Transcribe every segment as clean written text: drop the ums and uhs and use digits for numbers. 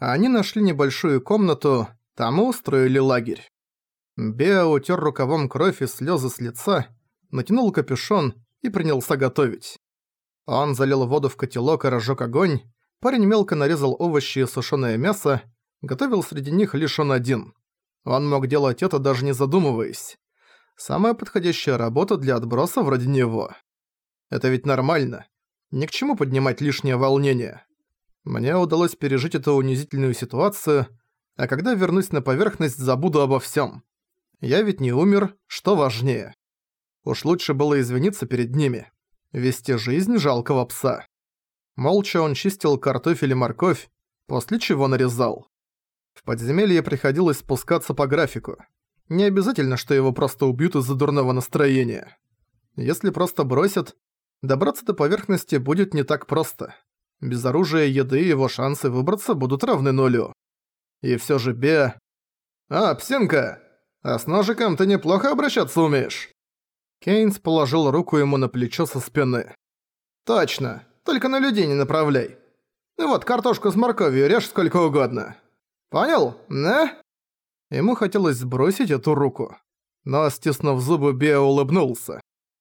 Они нашли небольшую комнату, там и устроили лагерь. Беа утер рукавом кровь и слезы с лица, натянул капюшон и принялся готовить. Он залил воду в котелок и разжег огонь, парень мелко нарезал овощи и сушеное мясо, готовил среди них лишь он один. Он мог делать это, даже не задумываясь. Самая подходящая работа для отброса вроде него. Это ведь нормально. Ни к чему поднимать лишнее волнение. Мне удалось пережить эту унизительную ситуацию, а когда вернусь на поверхность, забуду обо всем. Я ведь не умер, что важнее. Уж лучше было извиниться перед ними. Вести жизнь жалкого пса. Молча он чистил картофель и морковь, после чего нарезал. В подземелье приходилось спускаться по графику. Не обязательно, что его просто убьют из-за дурного настроения. Если просто бросят, добраться до поверхности будет не так просто. Без оружия и еды его шансы выбраться будут равны нулю. И всё же Беа... «А, псинка! А с ножиком ты неплохо обращаться умеешь?» Кейнс положил руку ему на плечо со спины. «Точно, только на людей не направляй. Вот картошку с морковью режь сколько угодно. Понял, да?» Ему хотелось сбросить эту руку. Но, стиснув зубы, Беа улыбнулся.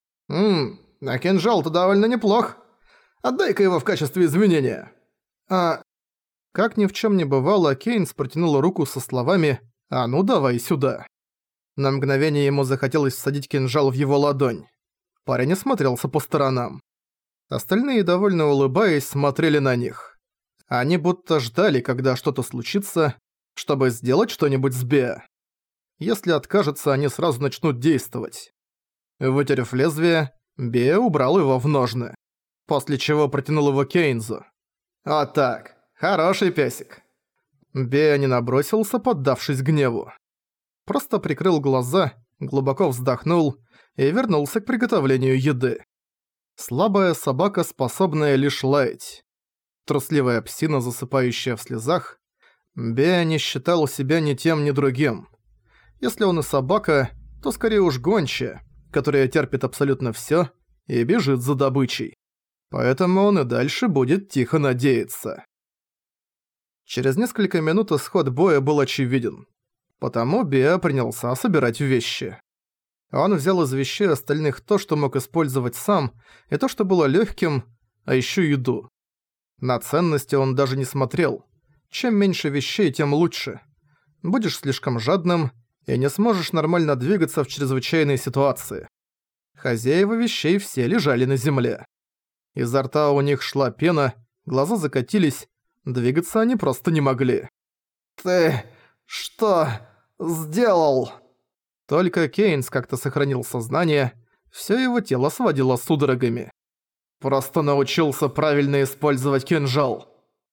А кинжал-то довольно неплох. Отдай-ка его в качестве извинения». Как ни в чем не бывало, Кейнс протянул руку со словами «А ну давай сюда». На мгновение ему захотелось всадить кинжал в его ладонь. Парень осмотрелся по сторонам. Остальные, довольно улыбаясь, смотрели на них. Они будто ждали, когда что-то случится, чтобы сделать что-нибудь с Беа. Если откажется, они сразу начнут действовать. Вытерев лезвие, Беа убрал его в ножны, после чего протянул его Кейнзу. «Вот так. Хороший песик». Беа не набросился, поддавшись гневу. Просто прикрыл глаза, глубоко вздохнул и вернулся к приготовлению еды. Слабая собака, способная лишь лаять. Трусливая псина, засыпающая в слезах. Беа не считал себя ни тем, ни другим. Если он и собака, то скорее уж гончая, которая терпит абсолютно всё и бежит за добычей. Поэтому он и дальше будет тихо надеяться. Через несколько минут исход боя был очевиден. Потому Беа принялся собирать вещи. Он взял из вещей остальных то, что мог использовать сам, и то, что было лёгким, а ещё еду. На ценности он даже не смотрел. Чем меньше вещей, тем лучше. Будешь слишком жадным и не сможешь нормально двигаться в чрезвычайной ситуации. Хозяева вещей все лежали на земле. Изо рта у них шла пена, глаза закатились, двигаться они просто не могли. «Ты что сделал?» Только Кейнс как-то сохранил сознание, всё его тело сводило судорогами. «Просто научился правильно использовать кинжал».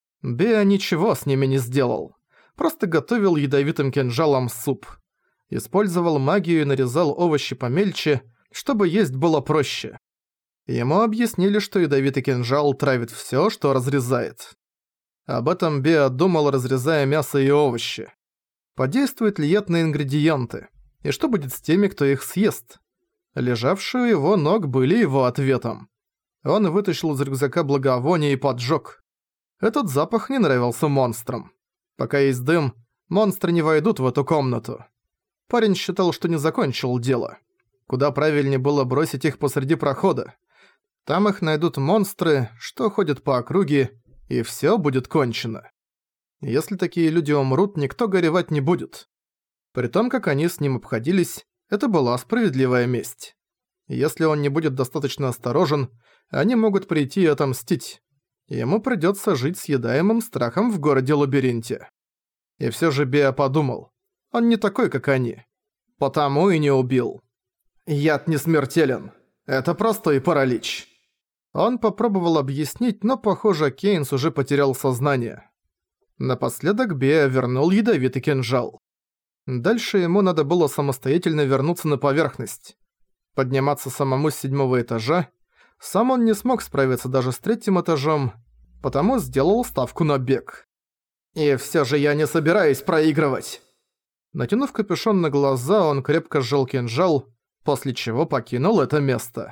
Беа ничего с ними не сделал. Просто готовил ядовитым кинжалом суп. Использовал магию и нарезал овощи помельче, чтобы есть было проще. Ему объяснили, что ядовитый кинжал травит всё, что разрезает. Об этом Беа думал, разрезая мясо и овощи. Подействует ли яд на ингредиенты? И что будет с теми, кто их съест? Лежавшие у его ног были его ответом. Он вытащил из рюкзака благовоние и поджёг. Этот запах не нравился монстрам. Пока есть дым, монстры не войдут в эту комнату. Парень считал, что не закончил дело. Куда правильнее было бросить их посреди прохода. Там их найдут монстры, что ходят по округе, и всё будет кончено. Если такие люди умрут, никто горевать не будет. При том, как они с ним обходились, это была справедливая месть. Если он не будет достаточно осторожен, они могут прийти и отомстить. Ему придётся жить съедаемым страхом в городе-лабиринте. И всё же Беа подумал, он не такой, как они. Потому и не убил. Яд не смертелен. Это простой паралич. Он попробовал объяснить, но, похоже, Кейнс уже потерял сознание. Напоследок Беа вернул ядовитый кинжал. Дальше ему надо было самостоятельно вернуться на поверхность. Подниматься самому с 7-го этажа. Сам он не смог справиться даже с 3-м этажом, потому сделал ставку на бег. И всё же я не собираюсь проигрывать. Натянув капюшон на глаза, он крепко сжал кинжал, после чего покинул это место.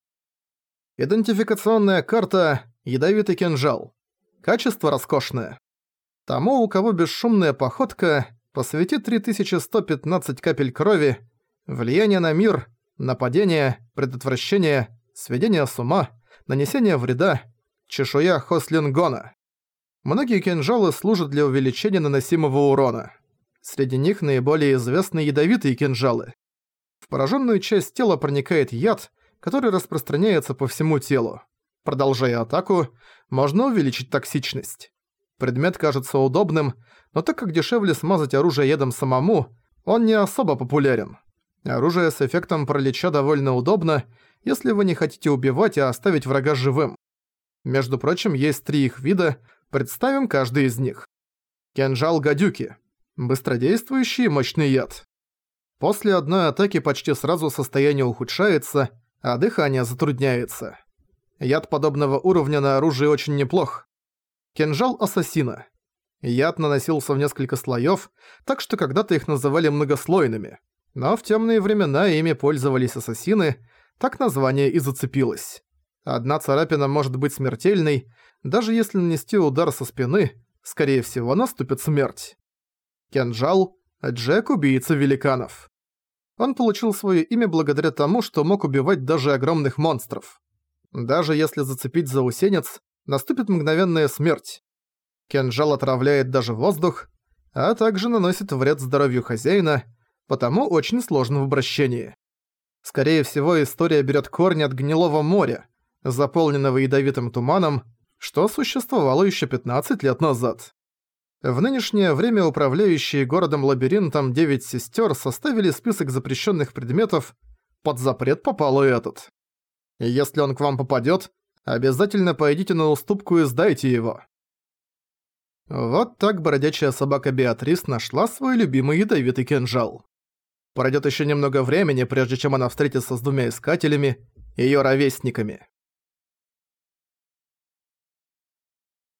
Идентификационная карта «Ядовитый кинжал». Качество роскошное. Тому, у кого бесшумная походка, посвяти 3115 капель крови, влияние на мир, нападение, предотвращение, сведение с ума, нанесение вреда, чешуя Хослингона. Многие кинжалы служат для увеличения наносимого урона. Среди них наиболее известны ядовитые кинжалы. В пораженную часть тела проникает яд, который распространяется по всему телу. Продолжая атаку, можно увеличить токсичность. Предмет кажется удобным, но так как дешевле смазать оружие ядом самому, он не особо популярен. Оружие с эффектом паралича довольно удобно, если вы не хотите убивать, а оставить врага живым. Между прочим, есть 3 их вида, представим каждый из них. Кинжал гадюки. Быстродействующий мощный яд. После одной атаки почти сразу состояние ухудшается, а дыхание затрудняется. Яд подобного уровня на оружии очень неплох. Кинжал ассасина. Яд наносился в несколько слоев, так что когда-то их называли многослойными. Но в темные времена ими пользовались ассасины, так название и зацепилось. Одна царапина может быть смертельной, даже если нанести удар со спины, скорее всего наступит смерть. Кинжал – Джек, убийца великанов. Он получил свое имя благодаря тому, что мог убивать даже огромных монстров. Даже если зацепить заусенец, наступит мгновенная смерть. Кинжал отравляет даже воздух, а также наносит вред здоровью хозяина, потому очень сложен в обращении. Скорее всего, история берет корни от Гнилого моря, заполненного ядовитым туманом, что существовало еще 15 лет назад. В нынешнее время управляющие городом-лабиринтом 9 сестер составили список запрещенных предметов, под запрет попал и этот. Если он к вам попадет, обязательно пойдите на уступку и сдайте его. Вот так бродячая собака Беатрис нашла свой любимый ядовитый кинжал. Пройдет еще немного времени, прежде чем она встретится с 2 искателями, ее ровесниками.